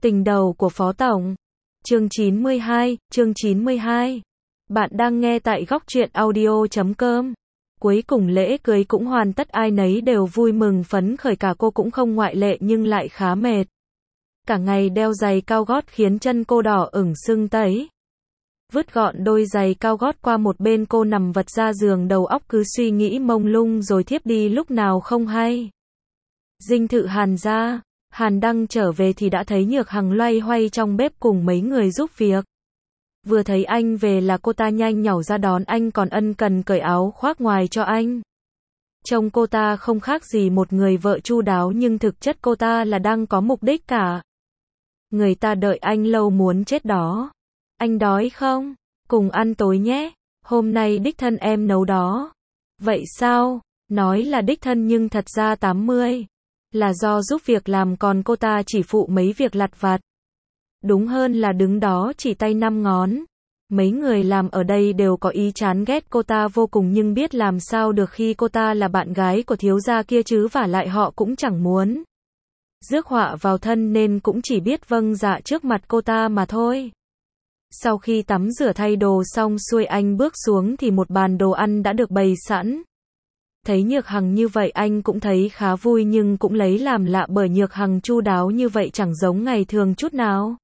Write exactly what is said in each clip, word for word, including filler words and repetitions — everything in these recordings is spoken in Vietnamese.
Tình đầu của Phó Tổng. Chương chín mươi hai, chương chín mươi hai. Bạn đang nghe tại góc truyện audio chấm com. Cuối cùng lễ cưới cũng hoàn tất, ai nấy đều vui mừng phấn khởi, cả cô cũng không ngoại lệ, nhưng lại khá mệt. Cả ngày đeo giày cao gót khiến chân cô đỏ ửng sưng tấy. Vứt gọn đôi giày cao gót qua một bên, cô nằm vật ra giường, đầu óc cứ suy nghĩ mông lung rồi thiếp đi lúc nào không hay. Dinh thự Hàn gia. Hàn Đăng trở về thì đã thấy Nhược Hằng loay hoay trong bếp cùng mấy người giúp việc. Vừa thấy anh về là cô ta nhanh nhảu ra đón anh, còn ân cần cởi áo khoác ngoài cho anh. Trông cô ta không khác gì một người vợ chu đáo, nhưng thực chất cô ta là đang có mục đích cả. Người ta đợi anh lâu muốn chết đó. Anh đói không? Cùng ăn tối nhé. Hôm nay đích thân em nấu đó. Vậy sao? Nói là đích thân nhưng thật ra tám mươi là do giúp việc làm, còn cô ta chỉ phụ mấy việc lặt vặt. Đúng hơn là đứng đó chỉ tay năm ngón. Mấy người làm ở đây đều có ý chán ghét cô ta vô cùng, nhưng biết làm sao được khi cô ta là bạn gái của thiếu gia kia chứ, vả lại họ cũng chẳng muốn rước họa vào thân nên cũng chỉ biết vâng dạ trước mặt cô ta mà thôi. Sau khi tắm rửa thay đồ xong xuôi, anh bước xuống thì một bàn đồ ăn đã được bày sẵn. Thấy Nhược Hằng như vậy anh cũng thấy khá vui, nhưng cũng lấy làm lạ bởi Nhược Hằng chu đáo như vậy chẳng giống ngày thường chút nào.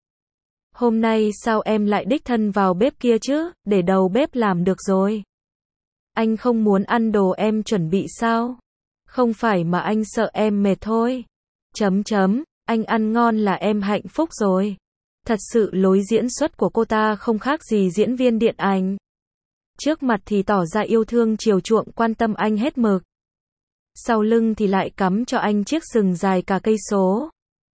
Hôm nay sao em lại đích thân vào bếp kia chứ, để đầu bếp làm được rồi. Anh không muốn ăn đồ em chuẩn bị sao? Không phải mà anh sợ em mệt thôi. Chấm chấm, anh ăn ngon là em hạnh phúc rồi. Thật sự lối diễn xuất của cô ta không khác gì diễn viên điện ảnh. Trước mặt thì tỏ ra yêu thương chiều chuộng quan tâm anh hết mực. Sau lưng thì lại cắm cho anh chiếc sừng dài cả cây số.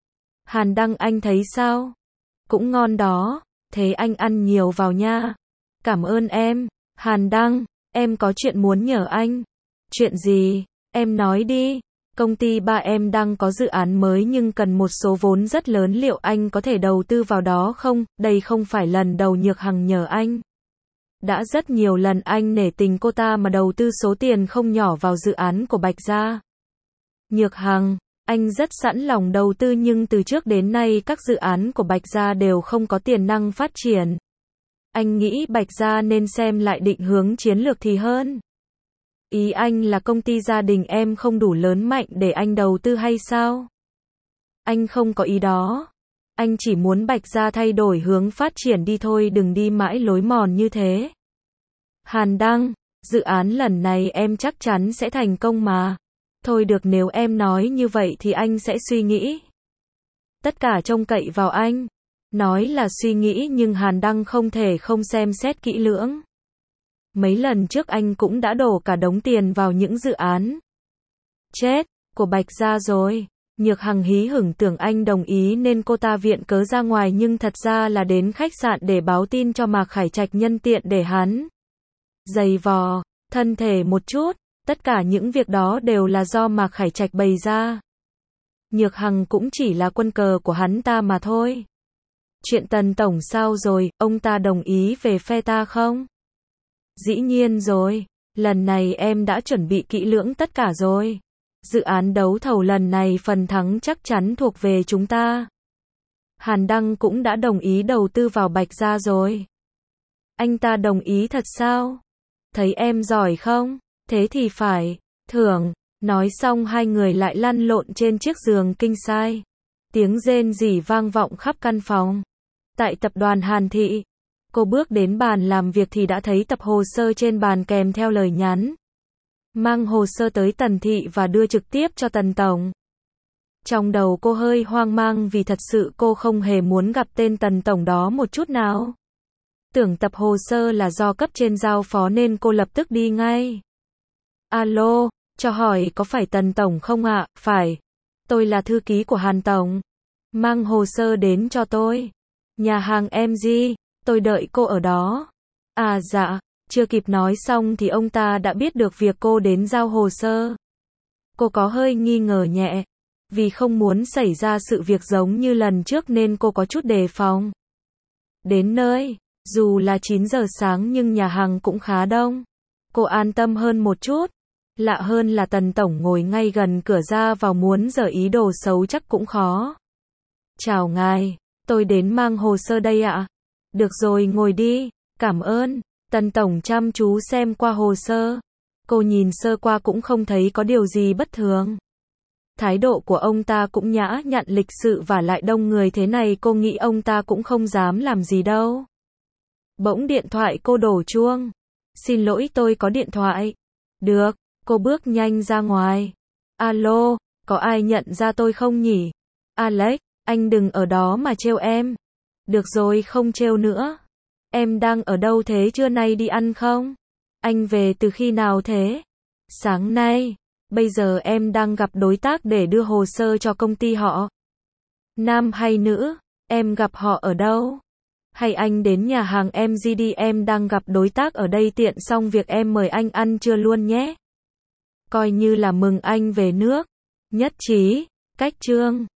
Hàn Đăng, anh thấy sao? Cũng ngon đó, thế anh ăn nhiều vào nha. Cảm ơn em. Hàn Đăng, em có chuyện muốn nhờ anh. Chuyện gì? Em nói đi. Công ty ba em đang có dự án mới nhưng cần một số vốn rất lớn, liệu anh có thể đầu tư vào đó không? Đây không phải lần đầu Nhược Hằng nhờ anh. Đã rất nhiều lần anh nể tình cô ta mà đầu tư số tiền không nhỏ vào dự án của Bạch Gia. Nhược Hằng, anh rất sẵn lòng đầu tư, nhưng từ trước đến nay các dự án của Bạch Gia đều không có tiềm năng phát triển. Anh nghĩ Bạch Gia nên xem lại định hướng chiến lược thì hơn. Ý anh là công ty gia đình em không đủ lớn mạnh để anh đầu tư hay sao? Anh không có ý đó. Anh chỉ muốn Bạch Gia thay đổi hướng phát triển đi thôi, đừng đi mãi lối mòn như thế. Hàn Đăng, dự án lần này em chắc chắn sẽ thành công mà. Thôi được, nếu em nói như vậy thì anh sẽ suy nghĩ. Tất cả trông cậy vào anh. Nói là suy nghĩ nhưng Hàn Đăng không thể không xem xét kỹ lưỡng. Mấy lần trước anh cũng đã đổ cả đống tiền vào những dự án chết của Bạch Gia rồi. Nhược Hằng hí hửng tưởng anh đồng ý nên cô ta viện cớ ra ngoài, nhưng thật ra là đến khách sạn để báo tin cho Mạc Khải Trạch, nhân tiện để hắn giày vò thân thể một chút. Tất cả những việc đó đều là do Mạc Khải Trạch bày ra. Nhược Hằng cũng chỉ là quân cờ của hắn ta mà thôi. Chuyện Tần Tổng sao rồi, ông ta đồng ý về phe ta không? Dĩ nhiên rồi, lần này em đã chuẩn bị kỹ lưỡng tất cả rồi. Dự án đấu thầu lần này phần thắng chắc chắn thuộc về chúng ta. Hàn Đăng cũng đã đồng ý đầu tư vào Bạch Gia rồi. Anh ta đồng ý thật sao? Thấy em giỏi không? Thế thì phải thưởng. Nói xong hai người lại lăn lộn trên chiếc giường king size. Tiếng rên rỉ vang vọng khắp căn phòng. Tại tập đoàn Hàn Thị, cô bước đến bàn làm việc thì đã thấy tập hồ sơ trên bàn kèm theo lời nhắn. Mang hồ sơ tới Tần Thị và đưa trực tiếp cho Tần Tổng. Trong đầu cô hơi hoang mang vì thật sự cô không hề muốn gặp tên Tần Tổng đó một chút nào. Tưởng tập hồ sơ là do cấp trên giao phó nên cô lập tức đi ngay. Alo, cho hỏi có phải Tần Tổng không ạ? Phải. Tôi là thư ký của Hàn Tổng. Mang hồ sơ đến cho tôi. Nhà hàng em gi, tôi đợi cô ở đó. À dạ. Chưa kịp nói xong thì ông ta đã biết được việc cô đến giao hồ sơ. Cô có hơi nghi ngờ nhẹ. Vì không muốn xảy ra sự việc giống như lần trước nên cô có chút đề phòng. Đến nơi, dù là chín giờ sáng nhưng nhà hàng cũng khá đông. Cô an tâm hơn một chút. Lạ hơn là Tần Tổng ngồi ngay gần cửa ra vào, muốn giở ý đồ xấu chắc cũng khó. Chào ngài. Tôi đến mang hồ sơ đây ạ. Được rồi, ngồi đi. Cảm ơn. Tân tổng chăm chú xem qua hồ sơ. Cô nhìn sơ qua cũng không thấy có điều gì bất thường. Thái độ của ông ta cũng nhã nhặn lịch sự và lại đông người thế này cô nghĩ ông ta cũng không dám làm gì đâu. Bỗng điện thoại cô đổ chuông. Xin lỗi, tôi có điện thoại. Được, cô bước nhanh ra ngoài. Alo, có ai nhận ra tôi không nhỉ? Alex, anh đừng ở đó mà trêu em. Được rồi, không trêu nữa. Em đang ở đâu thế, trưa nay đi ăn không? Anh về từ khi nào thế? Sáng nay. Bây giờ em đang gặp đối tác để đưa hồ sơ cho công ty họ. Nam hay nữ? Em gặp họ ở đâu? Hay anh đến nhà hàng em gi đi, em đang gặp đối tác ở đây, tiện xong việc em mời anh ăn trưa luôn nhé. Coi như là mừng anh về nước. Nhất trí. Cách chương.